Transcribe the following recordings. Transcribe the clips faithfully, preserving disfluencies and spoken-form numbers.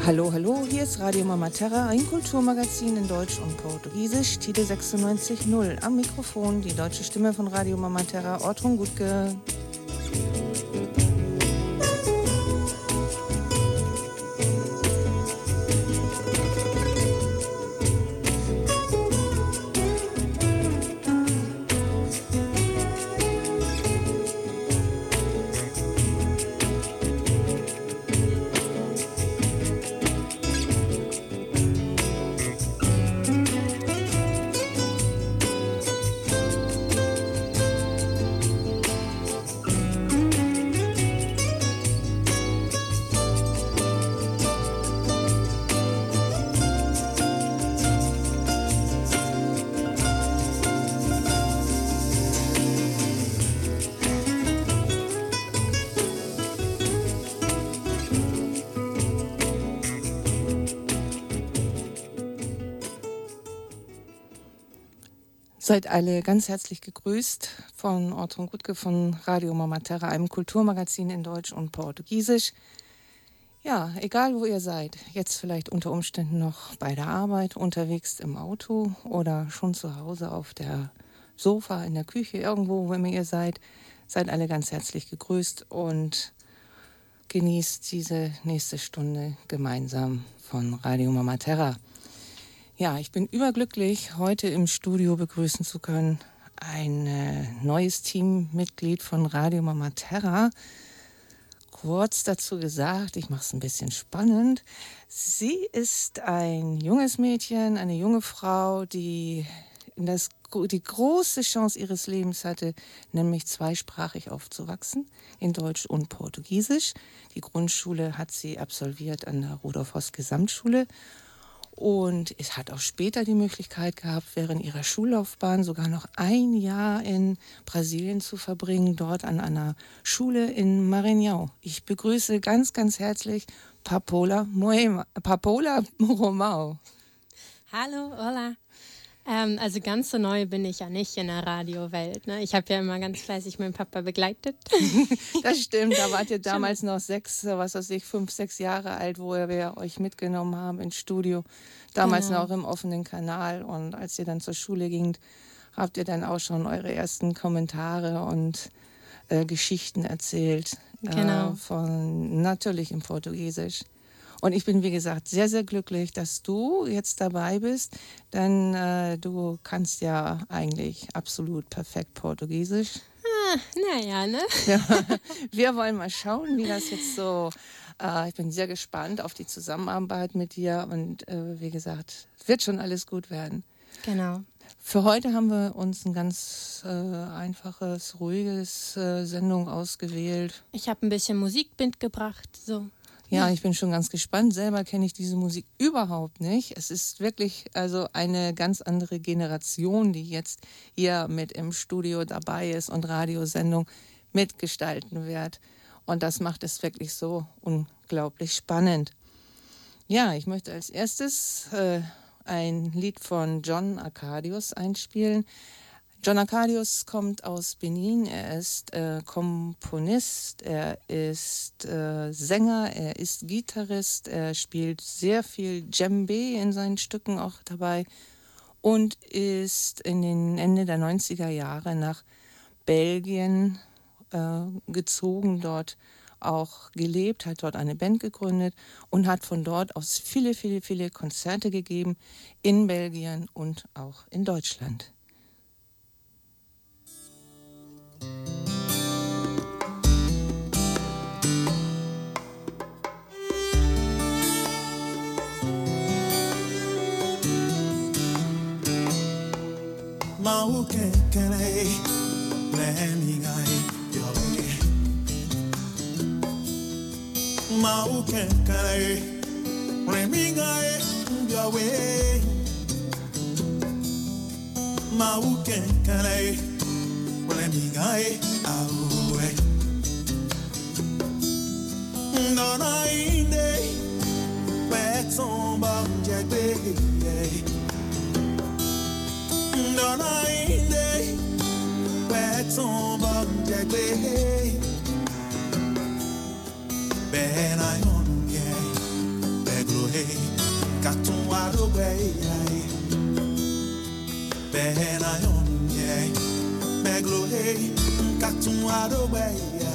Hallo, hallo, hier ist Radio Mama Terra, ein Kulturmagazin in Deutsch und Portugiesisch, Tide sechsundneunzig null. Am Mikrofon die deutsche Stimme von Radio Mama Terra, Ortrun Gutke. Seid alle ganz herzlich gegrüßt von Ortrun Gutke von Radio Mama Terra, einem Kulturmagazin in Deutsch und Portugiesisch. Ja, egal wo ihr seid, jetzt vielleicht unter Umständen noch bei der Arbeit, unterwegs im Auto oder schon zu Hause auf der Sofa, in der Küche, irgendwo, wo immer ihr seid, seid alle ganz herzlich gegrüßt und genießt diese nächste Stunde gemeinsam von Radio Mama Terra. Ja, ich bin überglücklich, heute im Studio begrüßen zu können ein äh, neues Teammitglied von Radio Mama Terra. Kurz dazu gesagt, ich mache es ein bisschen spannend. Sie ist ein junges Mädchen, eine junge Frau, die in das, die große Chance ihres Lebens hatte, nämlich zweisprachig aufzuwachsen, in Deutsch und Portugiesisch. Die Grundschule hat sie absolviert an der Rudolf Höss Gesamtschule. Und es hat auch später die Möglichkeit gehabt, während ihrer Schullaufbahn sogar noch ein Jahr in Brasilien zu verbringen, dort an einer Schule in Maranhão. Ich begrüße ganz, ganz herzlich Papola Moema, Papola Romão. Hallo, hola. Ähm, also ganz so neu bin ich ja nicht in der Radiowelt. Ne? Ich habe ja immer ganz fleißig meinen Papa begleitet. Das stimmt, da wart ihr damals noch sechs, was weiß ich, fünf, sechs Jahre alt, wo wir euch mitgenommen haben ins Studio. Damals genau. Noch im offenen Kanal. Und als ihr dann zur Schule gingt, habt ihr dann auch schon eure ersten Kommentare und äh, Geschichten erzählt. Genau. Äh, von, natürlich im Portugiesisch. Und ich bin, wie gesagt, sehr, sehr glücklich, dass du jetzt dabei bist, denn äh, du kannst ja eigentlich absolut perfekt Portugiesisch. Ah, naja, ne? Ja, wir wollen mal schauen, wie das jetzt so, äh, ich bin sehr gespannt auf die Zusammenarbeit mit dir und äh, wie gesagt, wird schon alles gut werden. Genau. Für heute haben wir uns ein ganz äh, einfaches, ruhiges äh, Sendung ausgewählt. Ich habe ein bisschen Musik mitgebracht, so. Ja, ich bin schon ganz gespannt. Selber kenne ich diese Musik überhaupt nicht. Es ist wirklich also eine ganz andere Generation, die jetzt hier mit im Studio dabei ist und Radiosendung mitgestalten wird. Und das macht es wirklich so unglaublich spannend. Ja, ich möchte als erstes äh, ein Lied von John Arcadius einspielen. John Arcadius kommt aus Benin, er ist äh, Komponist, er ist äh, Sänger, er ist Gitarrist, er spielt sehr viel Djembe in seinen Stücken auch dabei und ist in den Ende der neunziger Jahre nach Belgien äh, gezogen, dort auch gelebt, hat dort eine Band gegründet und hat von dort aus viele, viele, viele Konzerte gegeben in Belgien und auch in Deutschland. Mau que querer, blendingai, yoe. Mau que querer, blendingai, yoe. Mau que querer, blendingai, aue. Dona inde, pet somba jagbe. Dona inde, pet somba jagbe. Ben I on ye, begro Katon ado way, Behena yon, yeah. Meglo hey, Katon ado way.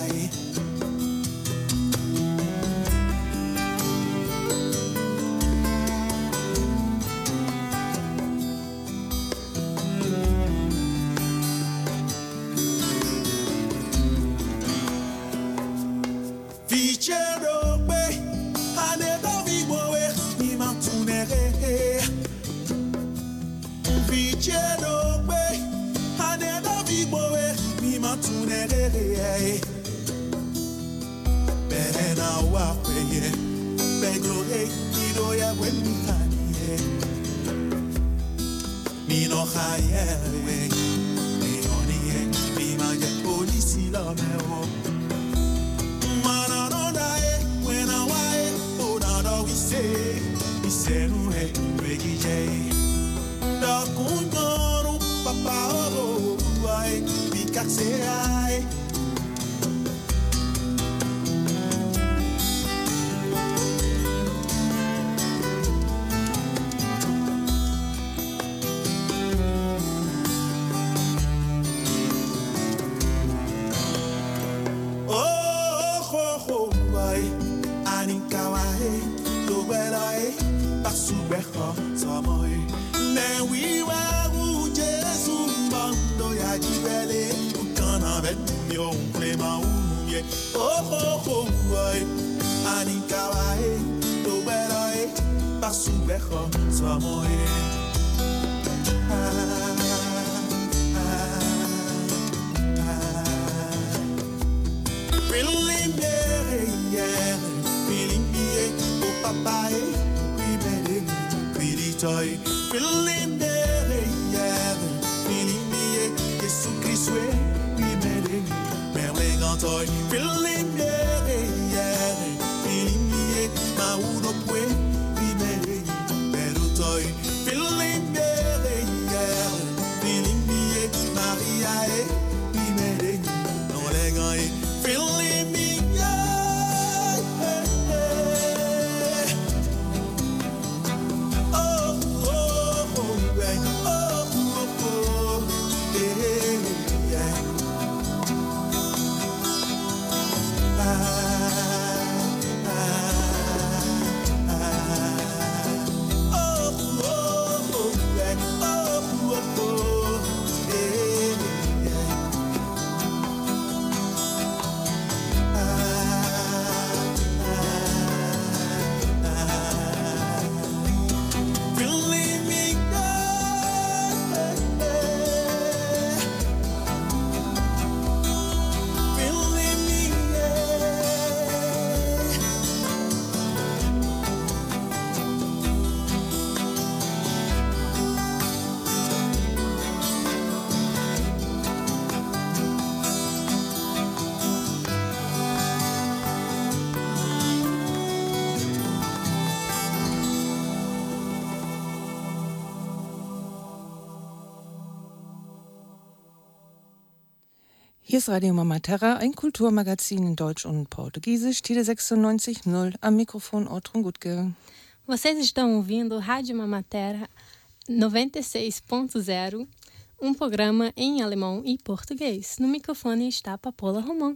Hier ist Radio Mama Terra, ein Kulturmagazin in Deutsch und Portugiesisch, Tide sechsundneunzig Komma null, am Mikrofon Ortrun Gutke. Vocês estão ouvindo Rádio Mama Terra noventa e seis ponto zero, um programa em alemão e português. No Mikrofon está Papola Roman.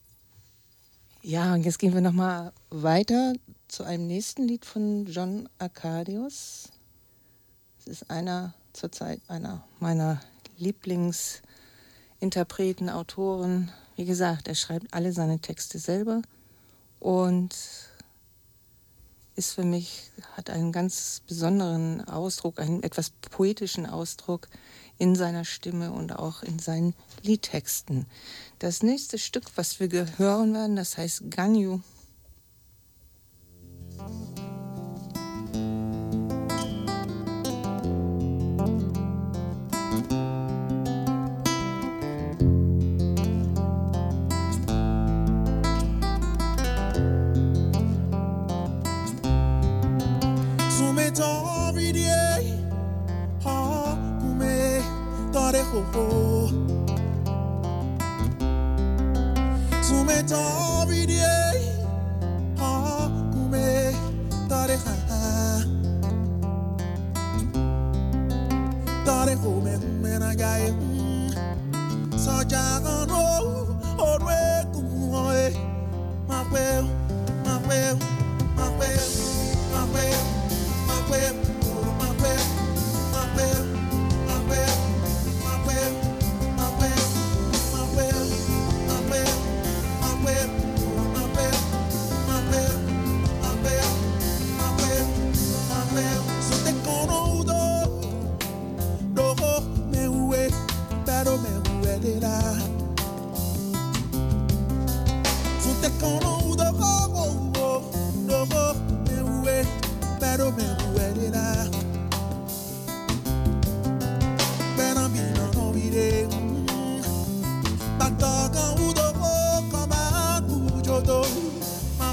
Ja, und jetzt gehen wir nochmal weiter zu einem nächsten Lied von John Arcadius. Es ist einer zurzeit einer meiner Lieblings- Interpreten, Autoren, wie gesagt, er schreibt alle seine Texte selber und ist für mich, hat einen ganz besonderen Ausdruck, einen etwas poetischen Ausdruck in seiner Stimme und auch in seinen Liedtexten. Das nächste Stück, was wir hören werden, das heißt Ganyu. Sumeto vidie ha kume tare ha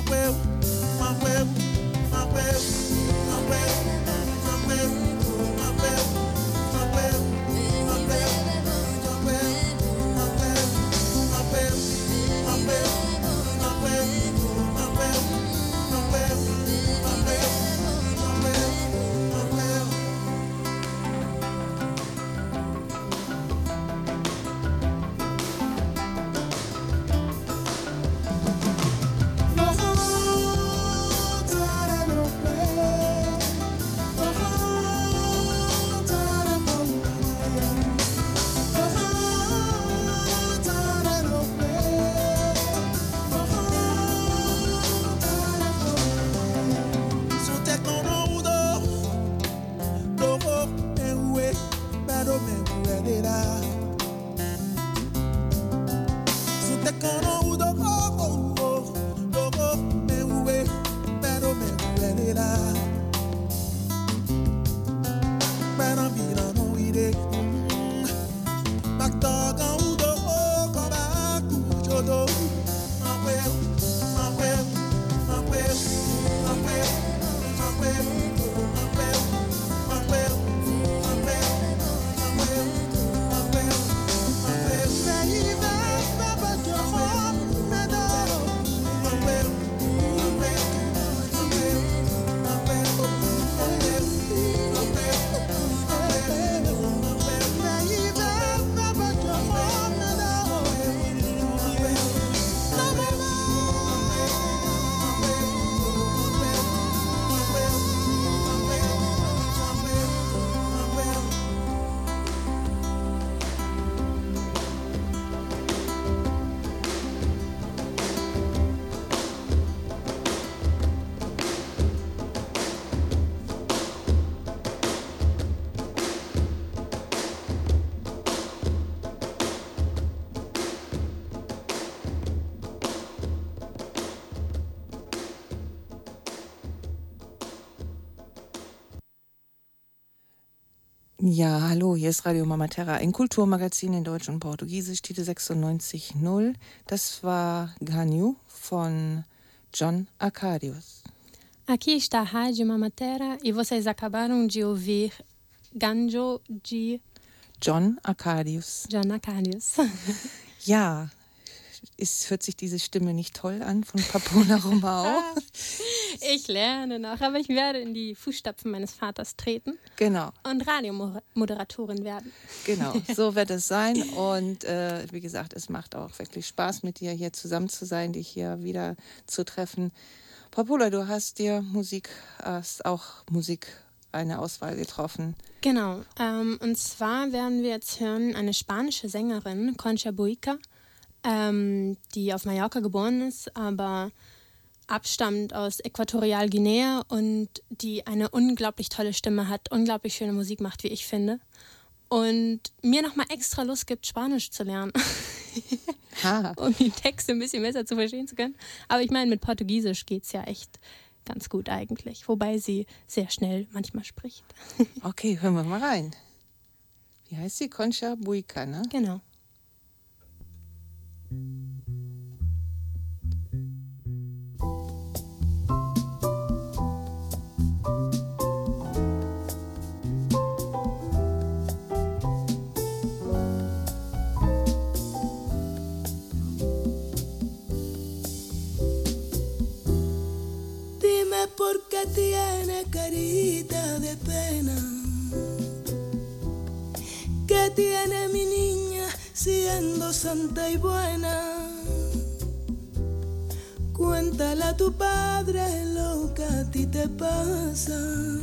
Ja, hallo, hier ist Radio Mama Terra, ein Kulturmagazin in Deutsch und Portugiesisch, Titel sechsundneunzig null. Das war Ganyu von John Arcadius. Aqui está a Rádio Mama Terra e vocês acabaram de ouvir Ganjo de John Arcadius. John Arcadius. Ja, ist, hört sich diese Stimme nicht toll an von Papola Romao? Ich lerne noch, aber ich werde in die Fußstapfen meines Vaters treten. Genau. Und Radiomoderatorin werden. Genau, so wird es sein. Und äh, wie gesagt, es macht auch wirklich Spaß, mit dir hier zusammen zu sein, dich hier wieder zu treffen. Papola, du hast dir Musik, hast auch Musik, eine Auswahl getroffen. Genau, ähm, und zwar werden wir jetzt hören eine spanische Sängerin, Concha Buica, ähm, die auf Mallorca geboren ist, aber abstammt aus Äquatorialguinea und die eine unglaublich tolle Stimme hat, unglaublich schöne Musik macht, wie ich finde. Und mir nochmal extra Lust gibt, Spanisch zu lernen. Um die Texte ein bisschen besser zu verstehen zu können. Aber ich meine, mit Portugiesisch geht es ja echt ganz gut eigentlich. Wobei sie sehr schnell manchmal spricht. Okay, hören wir mal rein. Wie heißt sie? Concha Buica, ne? Genau. ¿Por qué tiene carita de pena? ¿Qué tiene mi niña siendo santa y buena? Cuéntale a tu padre lo que a ti te pasa.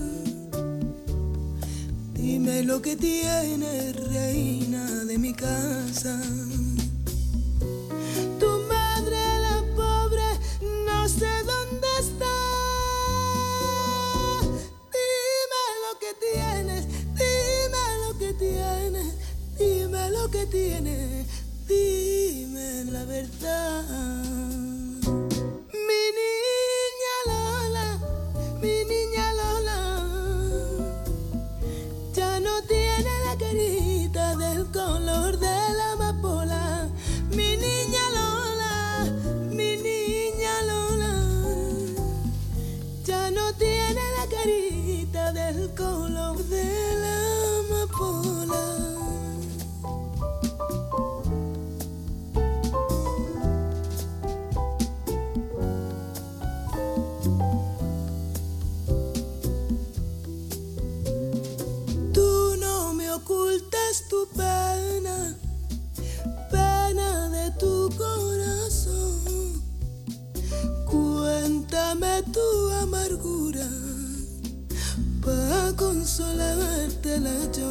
Dime lo que tiene, reina de mi casa. Tu madre, la pobre, no sé dónde está. Lo que tiene, dime la verdad. Mi niña Lola, mi niña Lola, ya no tiene la carita del color de la amapola. no tiene la carita del color de la amapola. Tú no me ocultas tu pena, pena de tu corazón. Cuéntame tu amargura pa' consolártela yo.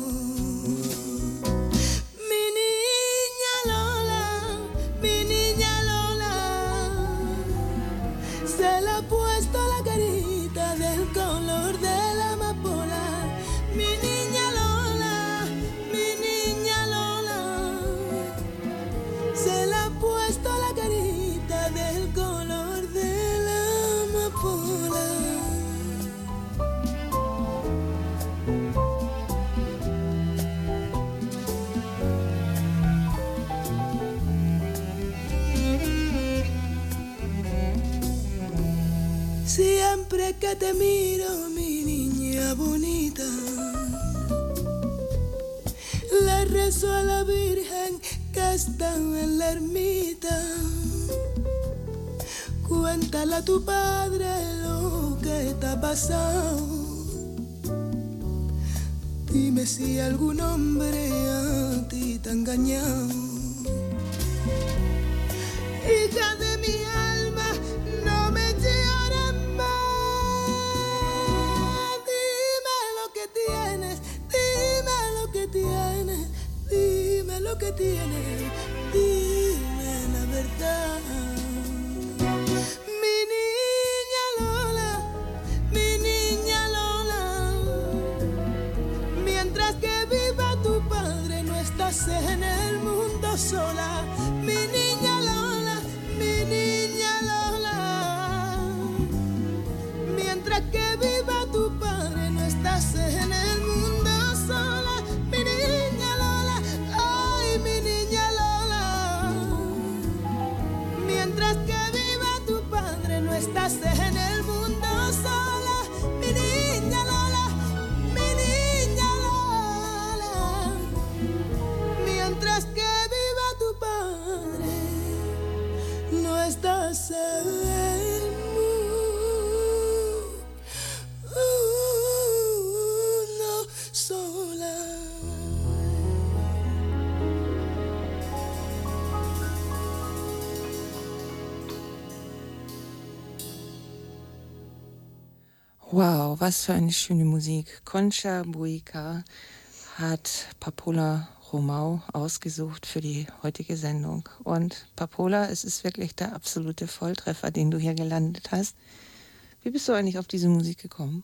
Mi niña Lola, mi niña Lola, se le ha puesto la carita del color de la amapola. Mi niña Lola, mi niña Lola, se le ha puesto la carita del color de la amapola. Siempre que te miro, mi niña bonita, le rezo a la Virgen que está en la ermita. Cuéntale a tu padre lo que te ha pasado. Dime si algún hombre a ti te ha engañado. Hija de mi alma, no me llores más. Dime lo que tienes, dime lo que tienes, dime lo que tienes, dime la verdad. Mi niña Lola, mi niña Lola, mientras que viva tu padre no estás en el mundo sola. Mi niña Lola, mi niña Lola, mientras que viva tu padre no estás en el mundo sola. Mi niña Lola, ay mi niña Lola, mientras que viva tu padre no estás en el mundo sola. Mi niña Lola, mi niña Lola, mientras que viva tu padre no estás en el mundo sola. Wow, was für eine schöne Musik. Concha Buica hat Papola Romau ausgesucht für die heutige Sendung. Und Papola, es ist wirklich der absolute Volltreffer, den du hier gelandet hast. Wie bist du eigentlich auf diese Musik gekommen?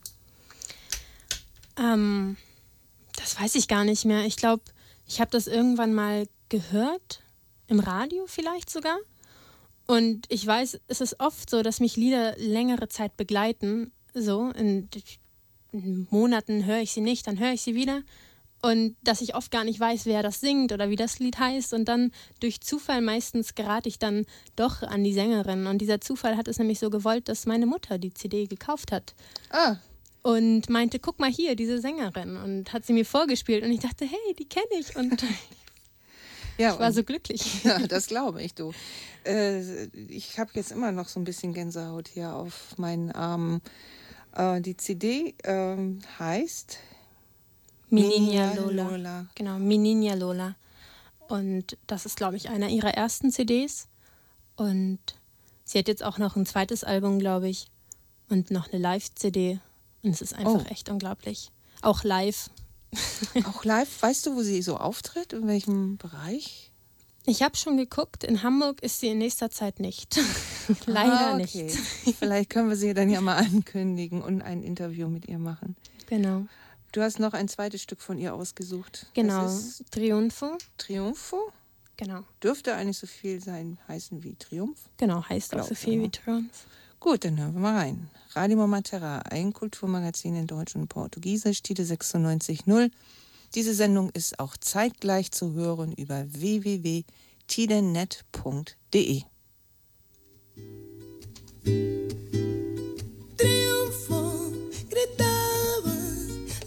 Ähm, das weiß ich gar nicht mehr. Ich glaube, ich habe das irgendwann mal gehört, im Radio vielleicht sogar. Und ich weiß, es ist oft so, dass mich Lieder längere Zeit begleiten. So, in, in Monaten höre ich sie nicht, dann höre ich sie wieder. Und dass ich oft gar nicht weiß, wer das singt oder wie das Lied heißt. Und dann durch Zufall meistens gerate ich dann doch an die Sängerin. Und dieser Zufall hat es nämlich so gewollt, dass meine Mutter die C D gekauft hat. Ah. Und meinte, guck mal hier, diese Sängerin. Und hat sie mir vorgespielt. Und ich dachte, hey, die kenne ich. Und ja, ich war so glücklich. Ja, das glaube ich, du. Äh, ich habe jetzt immer noch so ein bisschen Gänsehaut hier auf meinen Armen. Äh, die C D äh, heißt Mi Niña Lola. Lola. Genau, Mi Niña Lola. Und das ist, glaube ich, einer ihrer ersten C Ds. Und sie hat jetzt auch noch ein zweites Album, glaube ich. Und noch eine Live-C D. Und es ist einfach oh. echt unglaublich. Auch live. Auch live? Weißt du, wo sie so auftritt? In welchem Bereich? Ich habe schon geguckt. In Hamburg ist sie in nächster Zeit nicht. Leider ah, okay. nicht. Vielleicht können wir sie dann ja mal ankündigen und ein Interview mit ihr machen. Genau. Du hast noch ein zweites Stück von ihr ausgesucht. Genau, Triunfo. Triunfo? Genau. Dürfte eigentlich so viel sein, heißen wie Triumph? Genau, heißt Glaub, auch so viel ja. wie Triumph. Gut, dann hören wir mal rein. Radio Mama Terra, ein Kulturmagazin in Deutsch und Portugiesisch, Tide sechsundneunzig null. Diese Sendung ist auch zeitgleich zu hören über w w w punkt tidenet punkt de. Triunfo.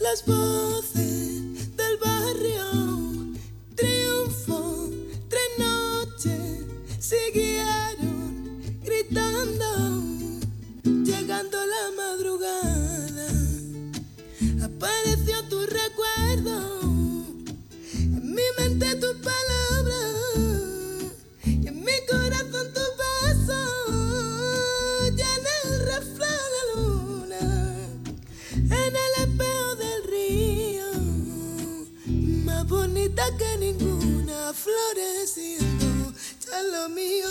las voces del barrio. Triunfo, tres noches siguieron gritando. Llegando la madrugada, apareció tu recuerdo. En mi mente tus palabras y en mi corazón tu beso. Ya en el reflejo de la luna, en el espejo del río, más bonita que ninguna, floreciendo ya lo mío.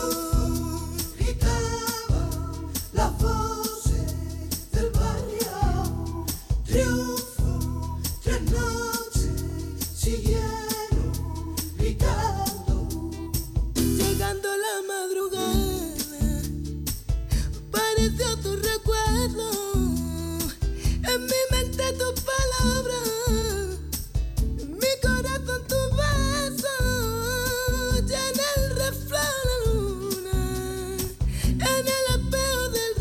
Gritaba las voces del barrio. Triunfo, tres noches siguieron gritando. Llegando la madrugada, apareció tu recuerdo. En mi mente tus palabras, en mi corazón tu beso. Ya en el reflejo de la luna, en el espejo del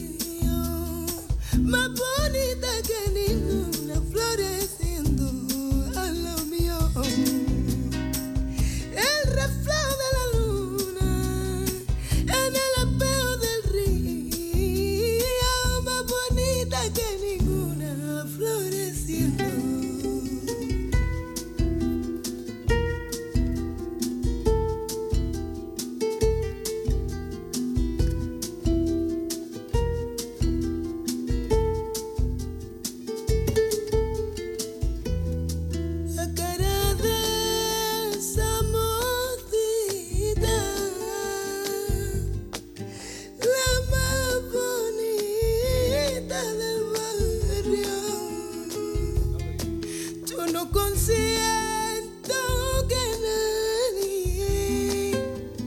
río, más bonita que ninguna, floreciendo a lo mío. El reflejo de la luna, en el espejo del río, más bonita que ninguna, floreciendo. La cara de esa mocita, la más bonita del barrio. Yo no consiento que nadie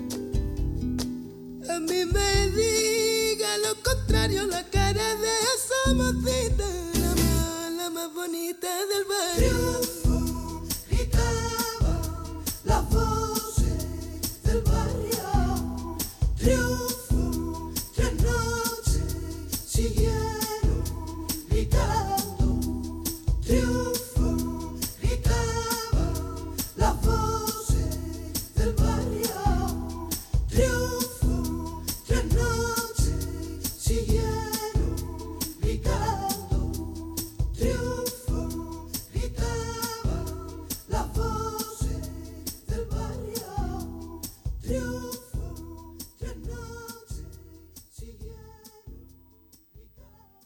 a mí me diga lo contrario. La cara de esa mocita, la más, la más bonita del barrio. Gritaba las voces del barrio. Triunfo, tres noches siguieron gritando. Triunfo, gritaba las voces del barrio. Triunfo, tres noches siguieron gritando. Triunfo, gritaba las voces del barrio. Triunfo, tres noches siguieron gritando.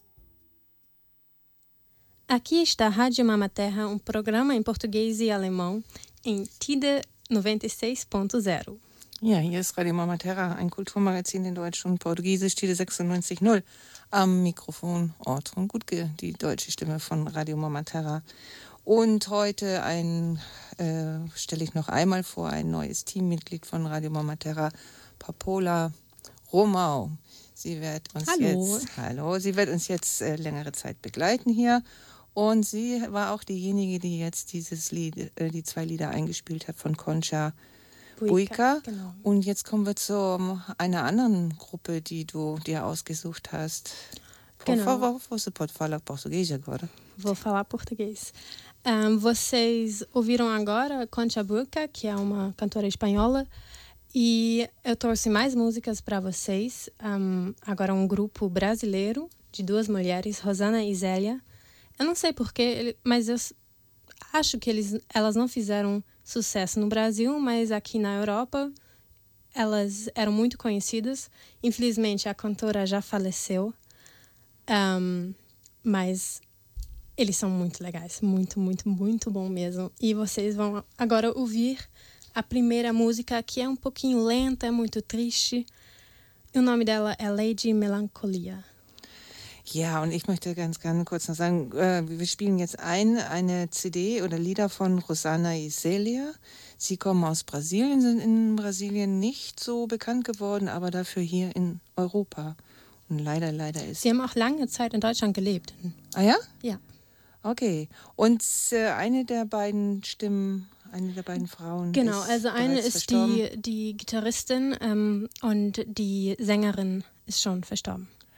Aqui está a Rádio Mama Terra, um programa em português e alemão em T I D E noventa e seis ponto zero. Ja, hier ist Radio Mama Terra, ein Kulturmagazin in Deutsch und Portugiesisch, T I D E sechsundneunzig Komma null. Am Mikrofon Ortrun Gutke, die deutsche Stimme von Radio Mama Terra. Und heute ein, äh, stelle ich noch einmal vor, ein neues Teammitglied von Radio Mama Terra, Papola Romau. Sie wird uns Hallo. jetzt, hallo, sie wird uns jetzt äh, längere Zeit begleiten hier. Und sie war auch diejenige, die jetzt dieses Lied, äh, die zwei Lieder eingespielt hat von Concha Buica. Genau. Und jetzt kommen wir zu einer anderen Gruppe, die du dir ausgesucht hast. Por Genau. favor, você pode falar português agora? Vou falar português. Um, vocês ouviram agora Concha Buica, que é uma cantora espanhola, e eu trouxe mais músicas para vocês. Um, agora um grupo brasileiro de duas mulheres, Rosana e Zélia. Eu não sei porquê, mas eu acho que eles, elas não fizeram sucesso no Brasil, mas aqui na Europa elas eram muito conhecidas. Infelizmente a cantora já faleceu, um, mas eles são muito legais, muito, muito, muito bom mesmo. E vocês vão agora ouvir a primeira música, que é um pouquinho lenta, é muito triste. O nome dela é Lady Melancholia. Ja, und ich möchte ganz gerne kurz noch sagen, äh, wir spielen jetzt ein, eine C D oder Lieder von Rosana y Celia. Sie kommen aus Brasilien, sind in Brasilien nicht so bekannt geworden, aber dafür hier in Europa. Und leider, leider ist... Sie haben auch lange Zeit in Deutschland gelebt. Ah ja? Ja. Okay. Und äh, eine der beiden Stimmen, eine der beiden Frauen Genau, ist also eine bereits ist verstorben. die, die Gitarristin ähm, und die Sängerin ist schon verstorben.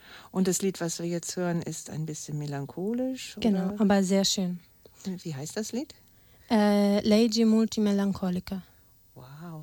Und das Lied, was wir jetzt hören, ist ein bisschen melancholisch? Genau, oder? aber sehr schön. Wie heißt das Lied? Äh, Legge multi melancolica. Wow.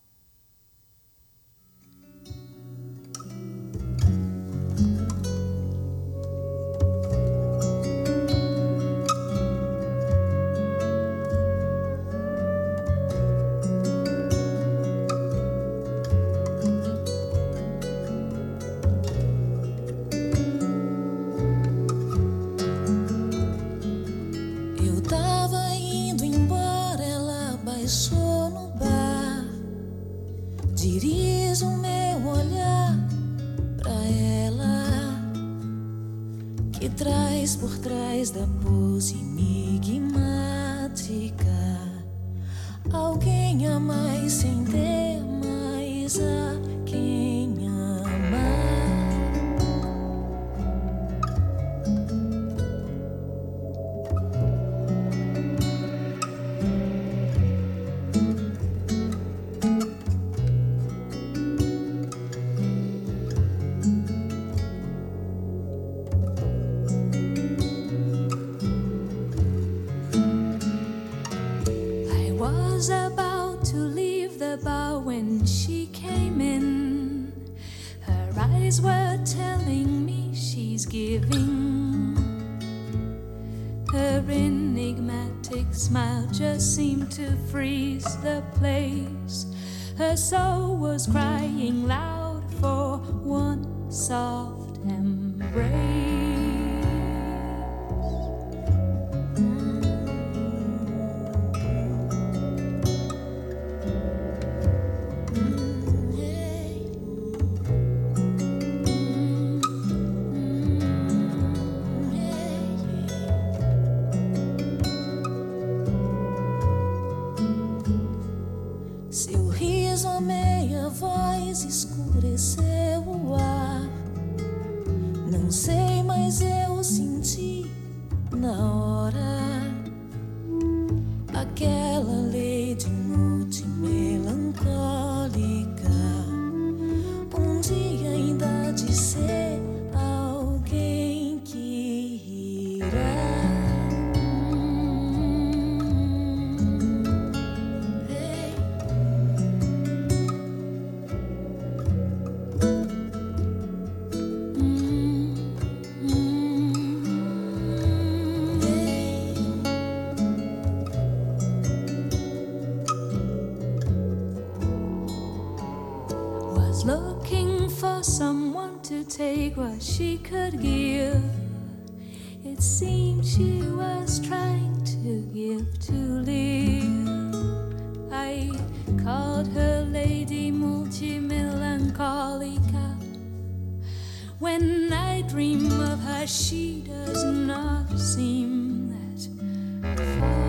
Dirijo meu olhar pra ela, que traz por trás da pose enigmática alguém a mais sem ter mais a quem amar. Were telling me she's giving. Her enigmatic smile just seemed to freeze the place. Her soul was crying loud for one soft embrace. Escureceu o ar. Não sei, mas eu senti na hora aquela lady multimelancólica. Um dia ainda de ser alguém que irá. Looking for someone to take what she could give. It seemed she was trying to give to live. I called her Lady Multimelancholica. When I dream of her, she does not seem that far.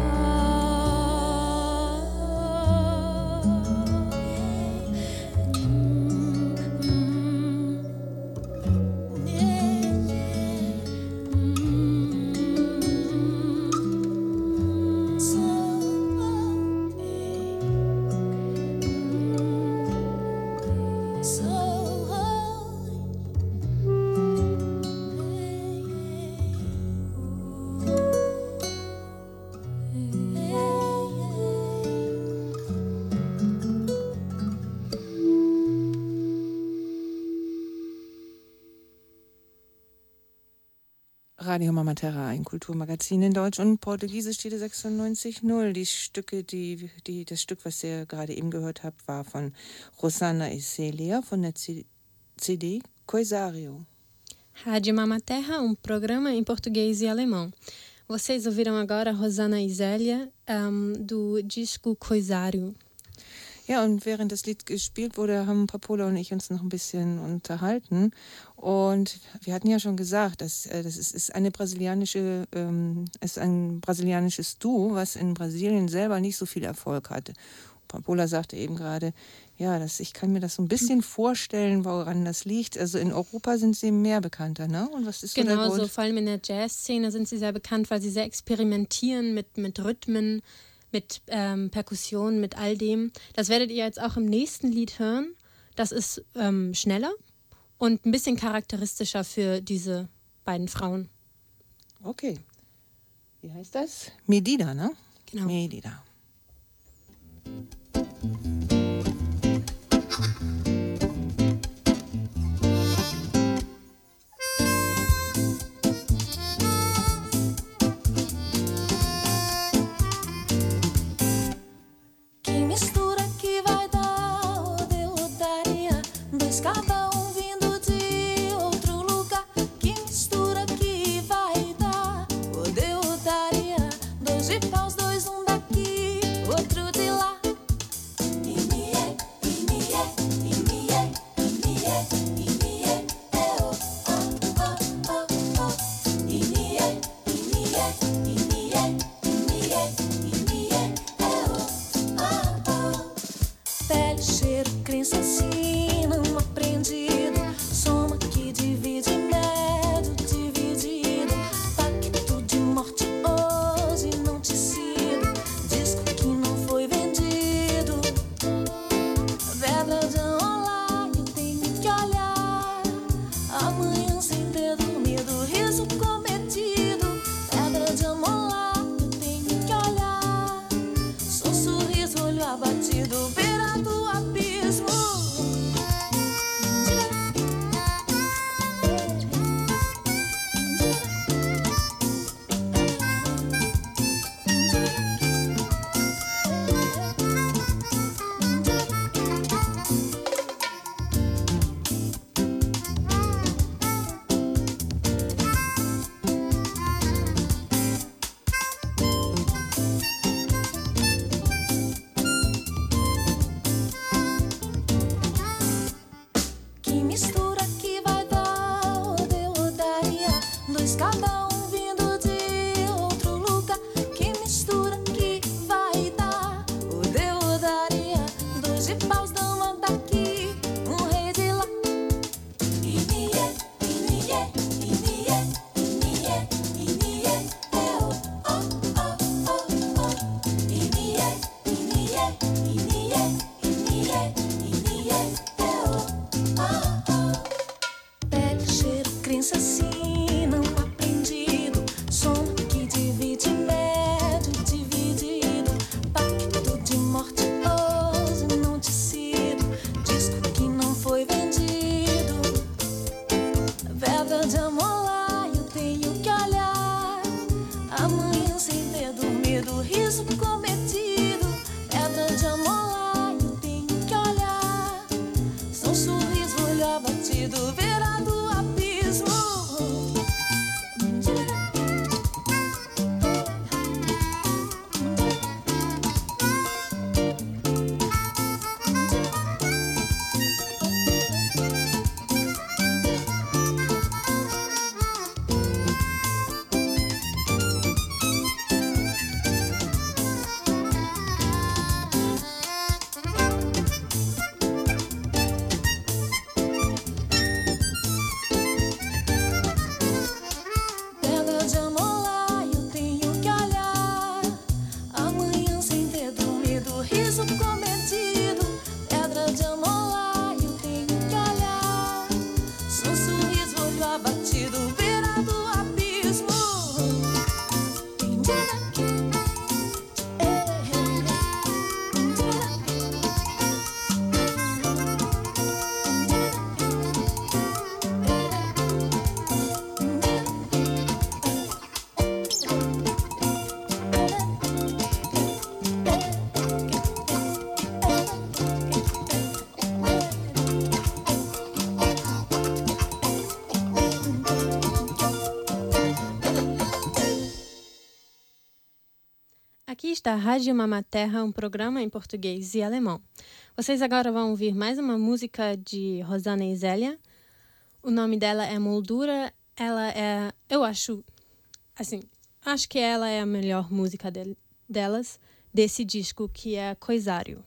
Radio Mama Terra, ein Kulturmagazin in Deutsch und Portugiesisch, die sechsundneunzig null. Die Stücke, die, die, das Stück, was ihr gerade eben gehört habt, war von Rosana e Célia von der C D Coisario. Rádio Mama Terra, um programa em português e alemão. Vocês ouviram agora Rosana e Célia um, do disco Coisario. Ja, und während das Lied gespielt wurde, haben Papola und ich uns noch ein bisschen unterhalten. Und wir hatten ja schon gesagt, dass äh, das ist, ist eine brasilianische, ähm, ist ein brasilianisches Duo, was in Brasilien selber nicht so viel Erfolg hatte. Papola sagte eben gerade, ja, das, ich kann mir das so ein bisschen vorstellen, woran das liegt. Also in Europa sind sie mehr bekannter, ne? Und was ist so genau, der Grund? So vor allem in der Jazzszene sind sie sehr bekannt, weil sie sehr experimentieren mit, mit Rhythmen, mit ähm, Perkussion, mit all dem. Das werdet ihr jetzt auch im nächsten Lied hören. Das ist ähm, schneller und ein bisschen charakteristischer für diese beiden Frauen. Okay. Wie heißt das? Medida, ne? Genau. Medida. Aqui está a Rádio Mama Terra, um programa em português e alemão. Vocês agora vão ouvir mais uma música de Rosana e Zélia. O nome dela é Moldura. Ela é, eu acho, assim, acho que ela é a melhor música de, delas, desse disco, que é Coisário.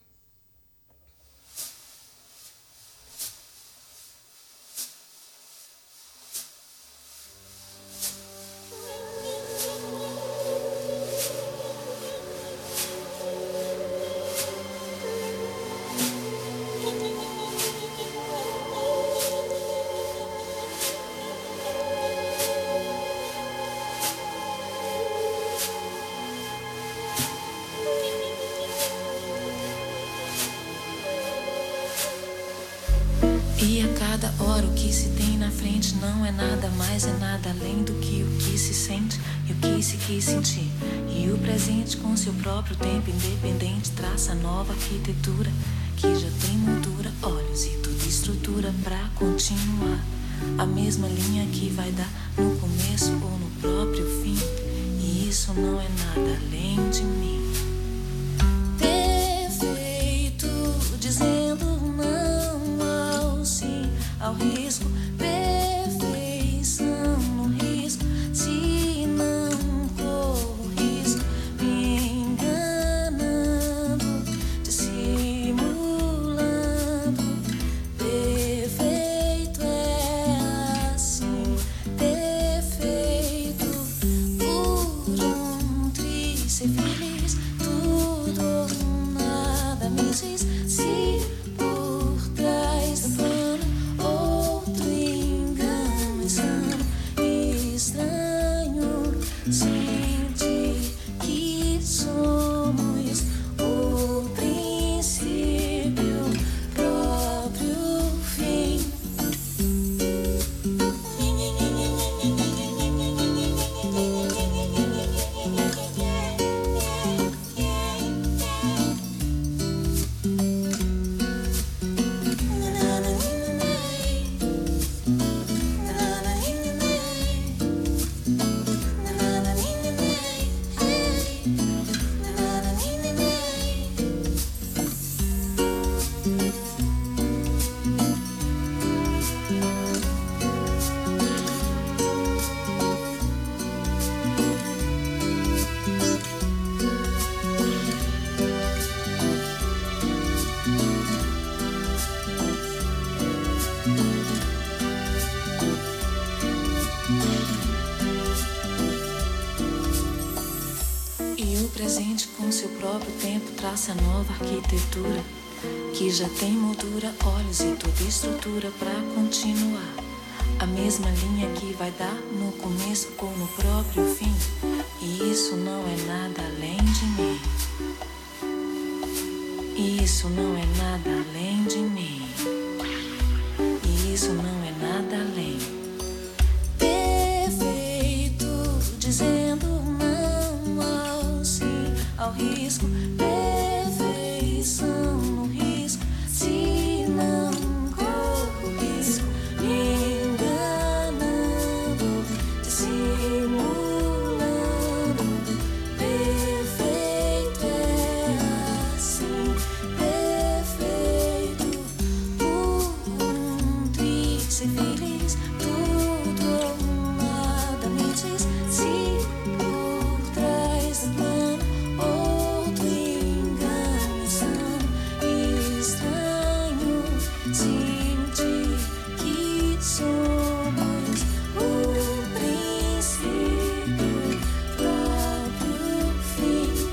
cada hora o que se tem na frente não é nada mais, é nada além do que o que se sente e o que se quis sentir. E o presente com seu próprio tempo independente traça nova arquitetura que já tem moldura, olhos e tudo estrutura pra continuar. A mesma linha que vai dar no começo ou no próprio fim. E isso não é nada além de mim. Perfeito, dizendo não ao sim, ao risco. Perfeição no risco, se não corro risco, me enganando, dissimulando. Perfeito é assim, perfeito por um triz ser feliz, tudo ou nada me diz. Se por trás do plano outro engano insano, estranho sentir que somos o princípio, próprio fim. E o presente com seu próprio tempo traça nova arquitetura que já tem moldura, olhos e toda estrutura pra continuar. A mesma linha que vai dar no começo ou no próprio fim. E isso não é nada além de mim. E isso não é nada além de mim. E isso não é nada além. Perfeito, dizendo não ao sim, ao risco. Perfeição no risco, se não corro risco, me enganando, dissimulando. Perfeito é assim, perfeito por um triz ser feliz, tudo ou nada me diz. Se por trás do plano outro engano insano, estranho sentir que somos o princípio, próprio fim.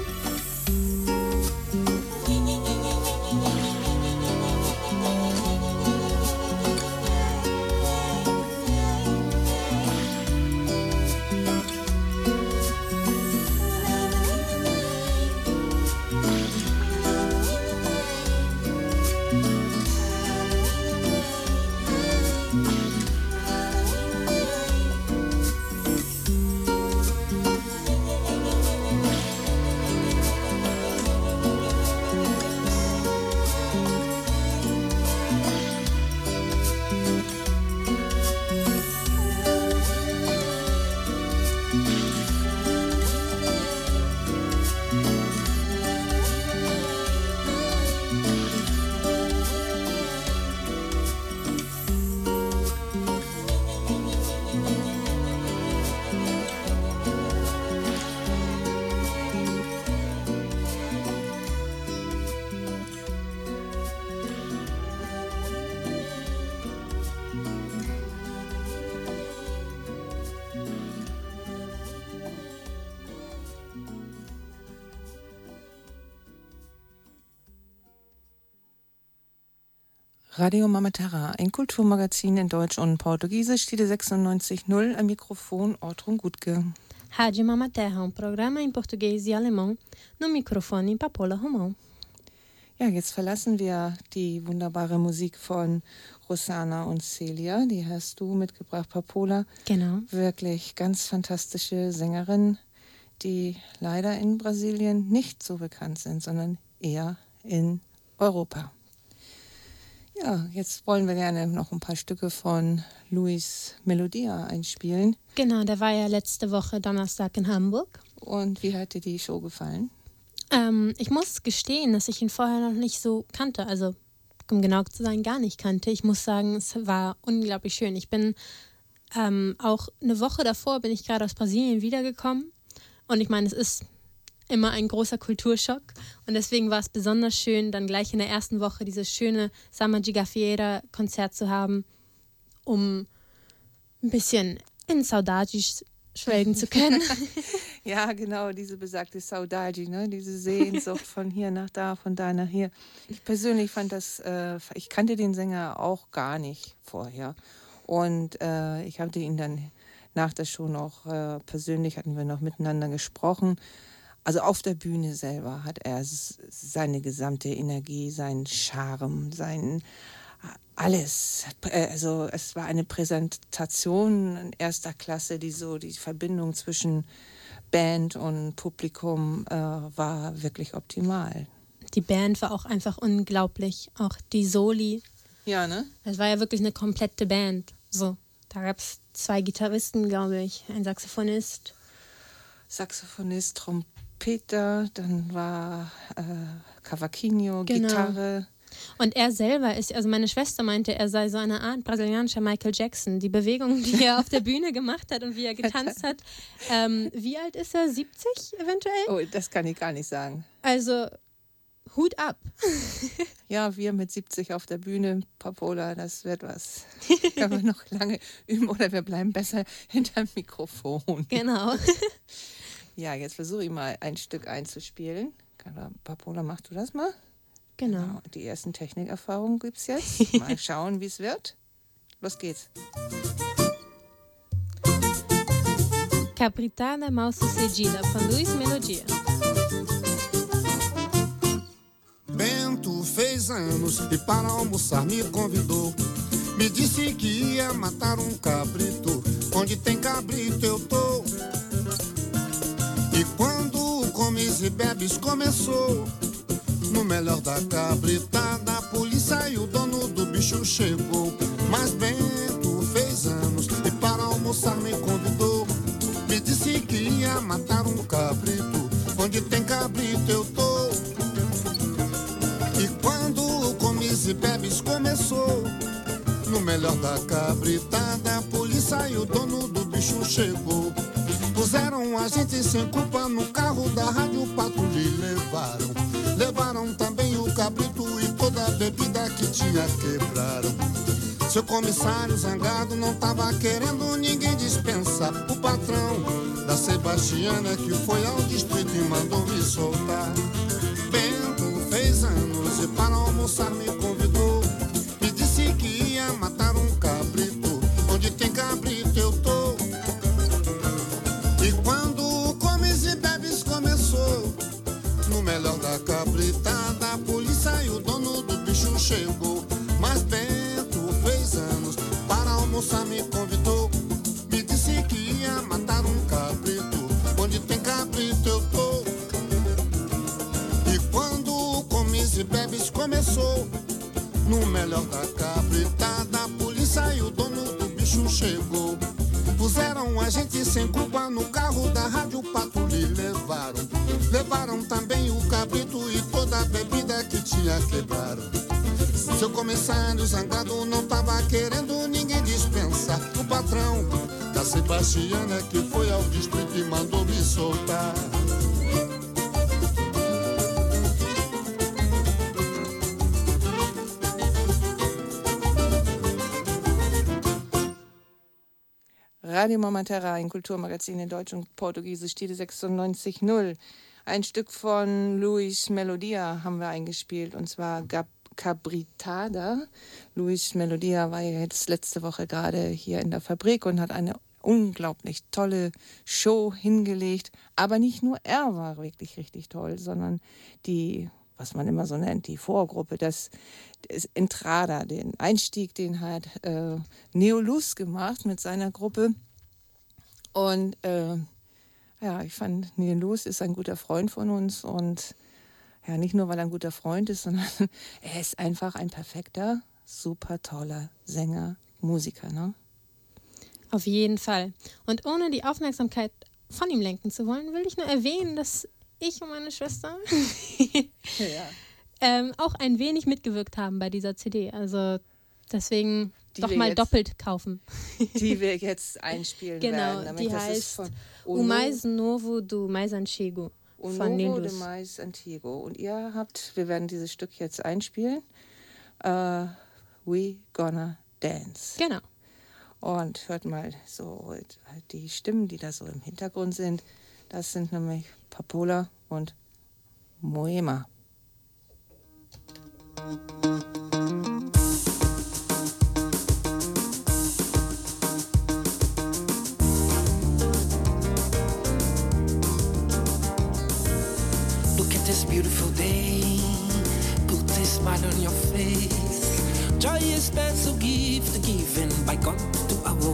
Radio Mama Terra, ein Kulturmagazin in Deutsch und Portugiesisch, die sechsundneunzig null, am Mikrofon Ortrun Gutke. Rádio Mama Terra, um programa em português e alemão, no Mikrofone Papola Romão. Ja, jetzt verlassen wir die wunderbare Musik von Rosana und Celia, die hast du mitgebracht, Papola. Genau. Wirklich ganz fantastische Sängerin, die leider in Brasilien nicht so bekannt sind, sondern eher in Europa. Ja, jetzt wollen wir gerne noch ein paar Stücke von Luis Melodia einspielen. Genau, der war ja letzte Woche Donnerstag in Hamburg. Und wie hat dir die Show gefallen? Ähm, ich muss gestehen, dass ich ihn vorher noch nicht so kannte. Also, um genau zu sein, gar nicht kannte. Ich muss sagen, es war unglaublich schön. Ich bin ähm, auch eine Woche davor, bin ich gerade aus Brasilien wiedergekommen. Und ich meine, es ist immer ein großer Kulturschock. Und deswegen war es besonders schön, dann gleich in der ersten Woche dieses schöne Samba de Gafieira-Konzert zu haben, um ein bisschen in Saudades schwelgen zu können. Ja, genau, diese besagte Saudade, ne? Diese Sehnsucht von hier nach da, von da nach hier. Ich persönlich fand das, äh, ich kannte den Sänger auch gar nicht vorher. Und äh, ich hatte ihn dann nach der Show noch, äh, persönlich hatten wir noch miteinander gesprochen. Also auf der Bühne selber hat er s- seine gesamte Energie, seinen Charme, sein alles. Äh, Also es war eine Präsentation in erster Klasse, die so die Verbindung zwischen Band und Publikum äh, war wirklich optimal. Die Band war auch einfach unglaublich. Auch die Soli. Ja, ne? Es war ja wirklich eine komplette Band. So, da gab es zwei Gitarristen, glaube ich, ein Saxophonist. Saxophonist, Trompeter, dann war äh, Cavaquinho, Genau. Gitarre. Und er selber ist, also meine Schwester meinte, er sei so eine Art brasilianischer Michael Jackson. Die Bewegungen, die er auf der Bühne gemacht hat und wie er getanzt hat. Ähm, wie alt ist er? siebzig eventuell? Oh, das kann ich gar nicht sagen. Also Hut ab. Ja, wir mit siebzig auf der Bühne, Papola, das wird was. Können wir noch lange üben oder wir bleiben besser hinterm Mikrofon. Genau. Ja, jetzt versuche ich mal ein Stück einzuspielen. Papola, machst du das mal? Genau. Die ersten Technikerfahrungen gibt es jetzt. Mal schauen, wie es wird. Los geht's. Capritada Mal Sucedida, von Luis Melodia. Bento fez anos e para almoçar me convidou. Me disse que ia matar um cabrito. Onde tem cabrito eu tô. E quando comes e bebes começou. No melhor da cabritada, a polícia e o dono do bicho chegou. Mas Bento fez anos e para almoçar me convidou. Me disse que ia matar um cabrito. Onde tem cabrito eu tô. E quando comes e bebes começou. No melhor da cabritada, a polícia e o dono do bicho chegou. Puseram a gente sem culpa no carro da rádio patrulha e levaram. Levaram também o cabrito e toda a bebida que tinha quebraram. Seu comissário zangado não tava querendo ninguém dispensar. O patrão da Sebastiana que foi ao distrito e mandou me soltar. Bento fez anos e para almoçar me convidou. Me disse que ia matar um cabrito. Onde tem cabrito eu tô. E quando comes e bebes começou. No melhor da cabritada, a polícia e o dono do bicho chegou. Mas Bento fez anos, para almoçar me convidou. Me disse que ia matar um cabrito. Onde tem cabrito eu tô. E quando comes e bebes começou. No melhor da cabritada, a polícia e o dono do bicho chegou. Puseram a gente sem culpa no carro da rádio patrulha e levaram. Levaram também o cabrito e toda a bebida que tinha quebraram. Seu comissário zangado não tava querendo ninguém dispensar. O patrão da Sebastiana que foi ao distrito e mandou me soltar. Radio Momatera, ein Kulturmagazin in Deutsch und Portugiesisch, die sechsundneunzig null. Ein Stück von Luis Melodia haben wir eingespielt, und zwar Gab Cabritada. Luis Melodia war ja jetzt letzte Woche gerade hier in der Fabrik und hat eine unglaublich tolle Show hingelegt. Aber nicht nur er war wirklich richtig toll, sondern die was man immer so nennt, die Vorgruppe, das, das Entrada, den Einstieg, den hat äh, Neoluz gemacht mit seiner Gruppe. Und äh, ja, ich fand, Neoluz ist ein guter Freund von uns und ja, nicht nur, weil er ein guter Freund ist, sondern er ist einfach ein perfekter, super toller Sänger, Musiker, ne? Auf jeden Fall. Und ohne die Aufmerksamkeit von ihm lenken zu wollen, will ich nur erwähnen, dass ich und meine Schwester ja. ähm, auch ein wenig mitgewirkt haben bei dieser C D. Also deswegen die doch mal jetzt, doppelt kaufen. Die wir jetzt einspielen genau, werden. Genau, die das heißt ist von O Mais Novo do Mais Antigo O von Novo Neoluz. do Mais Antigo. Und ihr habt, wir werden dieses Stück jetzt einspielen. Uh, We Gonna Dance. Genau. Und hört mal so halt die Stimmen, die da so im Hintergrund sind. Das sind nämlich Papola und Moema. Look at this beautiful day, put a smile on your face. Joy is special gift given by God to our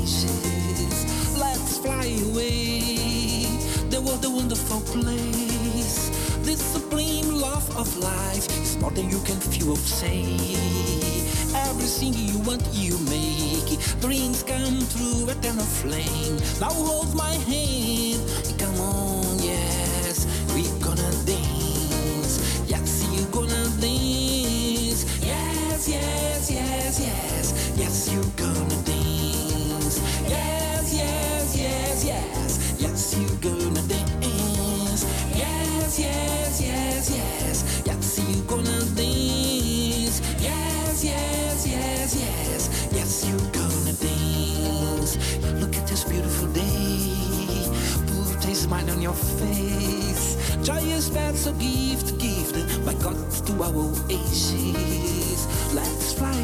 ages. Let's fly away, the world a wonderful place. This supreme love of life is more than you can feel or say. Everything you want you make, dreams come true, eternal flame. Now hold my hand, come on, yes, we gonna dance. Yes, you gonna dance. Yes, yes, yes, yes, yes, you gonna dance. Yes, yes, yes, yes, yes, you gonna dance. Yes, yes, yes, yes, yes, you gonna dance. Yes, yes, yes, yes, yes, you gonna dance. Look at this beautiful day, put a smile on your face. Joy is special gift gifted by God to our ages. Let's fly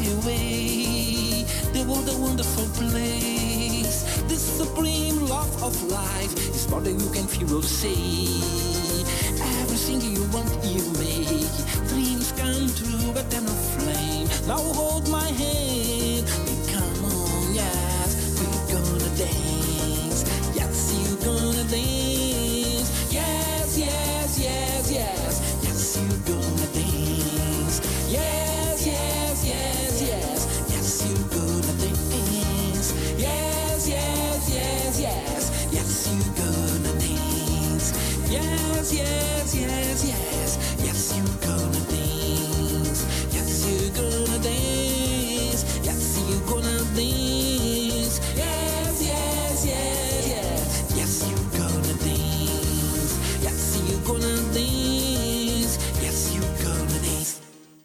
away, the world a wonderful place. This supreme love of life is more than you can feel or say. Everything you want you make, dreams come true, eternal flame. Now hold my hand, and come on, yes, we're gonna dance. Yes, you gonna dance. Yes, yes, yes, yes, yes, you gonna dance. Yes, yes, yes, yes, yes, you gonna dance. Yes, yes, yes, yes, yes, you gonna dance. Yes, yes, yes, yes, yes, you gonna dance. Yes, you gonna dance. Yes, you gonna dance. Yes, yes, yes, yes, yes, you gonna dance. Yes, you gonna dance. Yes, you gonna dance.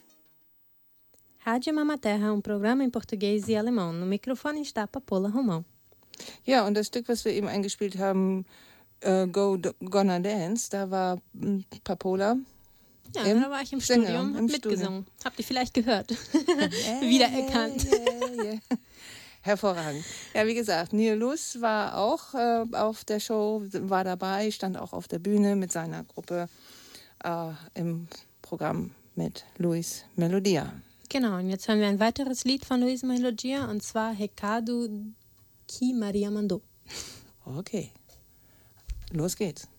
Rádio Mama Terra, um programa em português e alemão. No microfone está Papola Romão. Ja, und das Stück, was wir eben eingespielt haben, uh, Go Gonna Dance, da war m, Papola. Ja, Im da war ich im Sänger, Studium, hab im mitgesungen. Studium. Habt ihr vielleicht gehört? Wiedererkannt. Yeah, yeah. Hervorragend. Ja, wie gesagt, Neoluz war auch äh, auf der Show, war dabei, stand auch auf der Bühne mit seiner Gruppe äh, im Programm mit Luis Melodia. Genau, und jetzt hören wir ein weiteres Lied von Luis Melodia, und zwar Recado que Maria mandou. Okay, los geht's.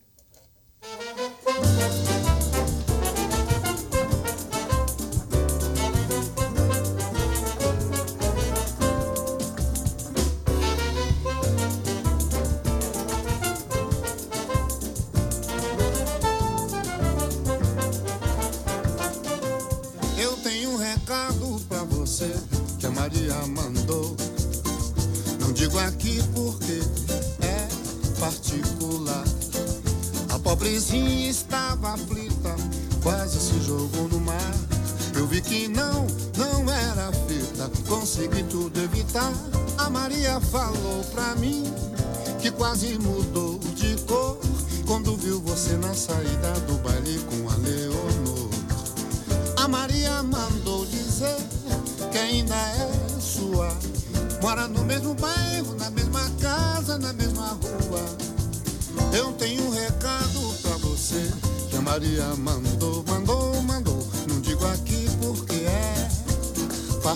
Eu tenho um recado pra você que a Maria mandou. Não digo aqui porque é particular. A pobrezinha estava aflita, quase se jogou no mar. Eu vi que não, não era fita, consegui tudo evitar. A Maria falou pra mim que quase mudou de cor quando viu você na saída do baile com a Leonor. A Maria mandou dizer que ainda é sua, mora no mesmo bairro, na mesma casa, na mesma rua. Eu tenho um recado pra você que a Maria mandou, mandou, mandou.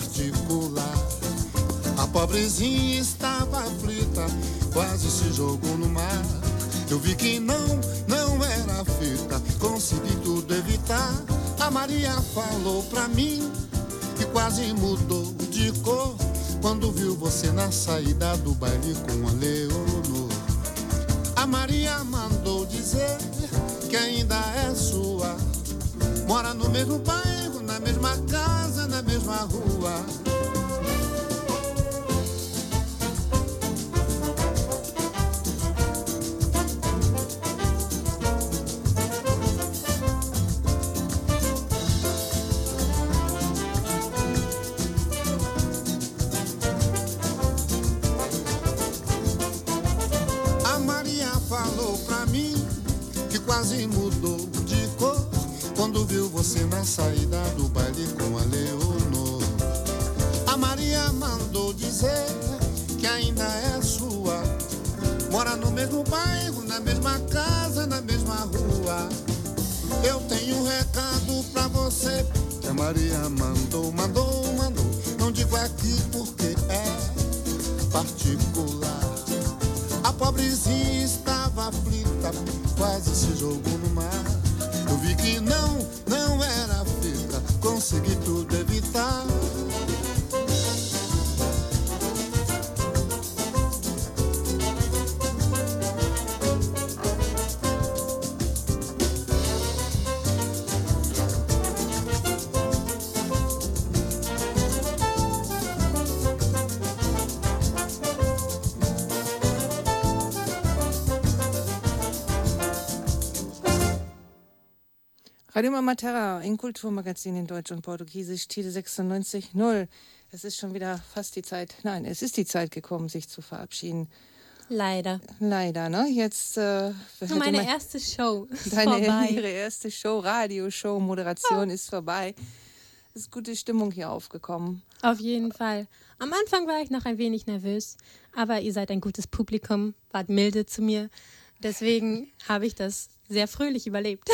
particular. A pobrezinha estava aflita, quase se jogou no mar. Eu vi que não, não era fita, consegui tudo evitar. A Maria falou pra mim que quase mudou de cor quando viu você na saída do baile com a Leonor. A Maria mandou dizer que ainda é sua, mora no mesmo bairro, na mesma casa, na mesma rua. Quase mudou de cor quando viu você na saída do baile com a Leonor. A Maria mandou dizer que ainda é sua, mora no mesmo bairro, na mesma casa, na mesma rua. Eu tenho um recado pra você que a Maria mandou, mandou, mandou. Não digo aqui porque é particular. A pobrezinha estava aflita, quase se jogou no mar. Eu vi que não, não era fita, consegui tudo evitar. Radio Mama Terra, ein Kulturmagazin in Deutsch und Portugiesisch, Tide sechsundneunzig null. Es ist schon wieder fast die Zeit, nein, es ist die Zeit gekommen, sich zu verabschieden. Leider. Leider, ne? Jetzt äh, meine mein, erste Show ist deine, vorbei. Ihre erste Show, Radioshow, Moderation oh. ist vorbei. Es ist gute Stimmung hier aufgekommen. Auf jeden Fall. Am Anfang war ich noch ein wenig nervös, aber ihr seid ein gutes Publikum, wart milde zu mir. Deswegen habe ich das sehr fröhlich überlebt.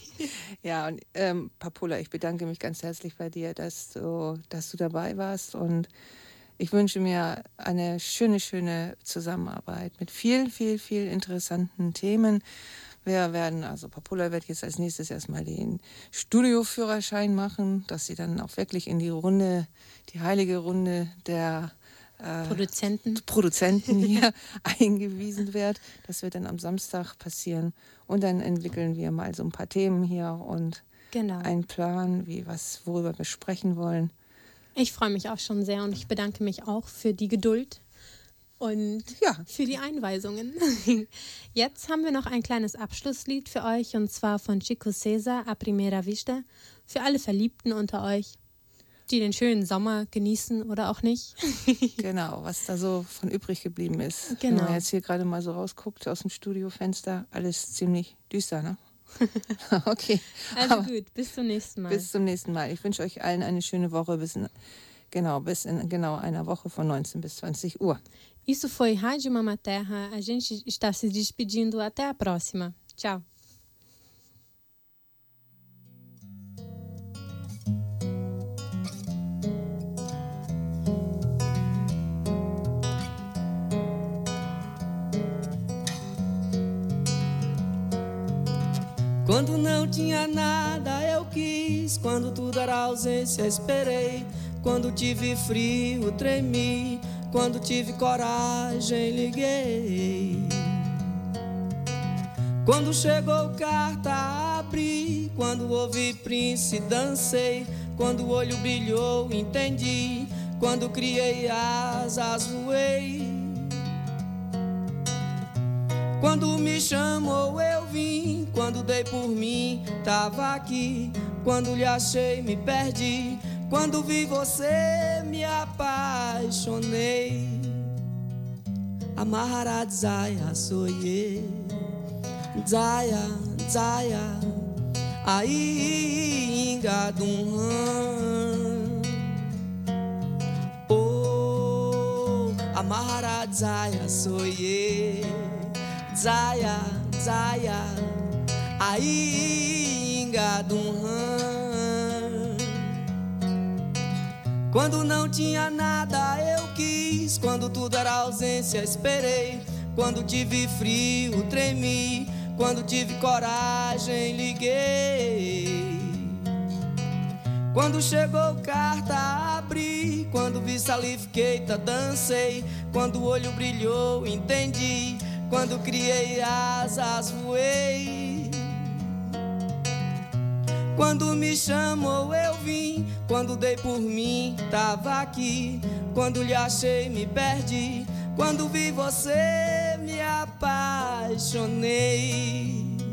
Ja, und ähm, Papula, ich bedanke mich ganz herzlich bei dir, dass du, dass du dabei warst. Und ich wünsche mir eine schöne, schöne Zusammenarbeit mit viel, viel, viel interessanten Themen. Wir werden, also Papula wird jetzt als nächstes erstmal den Studioführerschein machen, dass sie dann auch wirklich in die Runde, die heilige Runde der Äh, Produzenten. Produzenten hier eingewiesen wird. Das wird dann am Samstag passieren. Und dann entwickeln wir mal so ein paar Themen hier und genau. einen Plan, wie was, worüber wir sprechen wollen. Ich freue mich auch schon sehr und ich bedanke mich auch für die Geduld und ja. für die Einweisungen. Jetzt haben wir noch ein kleines Abschlusslied für euch und zwar von Chico César, A Primera Vista, für alle Verliebten unter euch, die den schönen Sommer genießen oder auch nicht. Genau, was da so von übrig geblieben ist. Genau. Wenn man jetzt hier gerade mal so rausguckt aus dem Studiofenster, alles ziemlich düster, ne? Okay. Also Aber gut, bis zum nächsten Mal. Bis zum nächsten Mal. Ich wünsche euch allen eine schöne Woche, bis in, genau, bis in genau einer Woche von neunzehn bis zwanzig Uhr. Isso foi Rádio Mama Terra. A gente está se despedindo. Até a próxima. Tchau. Quando não tinha nada eu quis, quando tudo era ausência esperei, quando tive frio tremi, quando tive coragem liguei. Quando chegou carta abri, quando ouvi Prince dancei, quando o olho brilhou entendi, quando criei asas voei. Quando me chamou eu vim, quando dei por mim tava aqui, quando lhe achei me perdi, quando vi você me apaixonei. Amarra Zaya soye, Zaya, Zaya, aí engadum. Oh, amarra Zaya soye, Zaya, Zaya, aí engadum. Quando não tinha nada eu quis, quando tudo era ausência esperei, quando tive frio tremi, quando tive coragem liguei. Quando chegou carta abri, quando vi salifiqueita dancei, quando o olho brilhou entendi, quando criei asas voei. Quando me chamou eu vim, quando dei por mim tava aqui, quando lhe achei me perdi, quando vi você me apaixonei.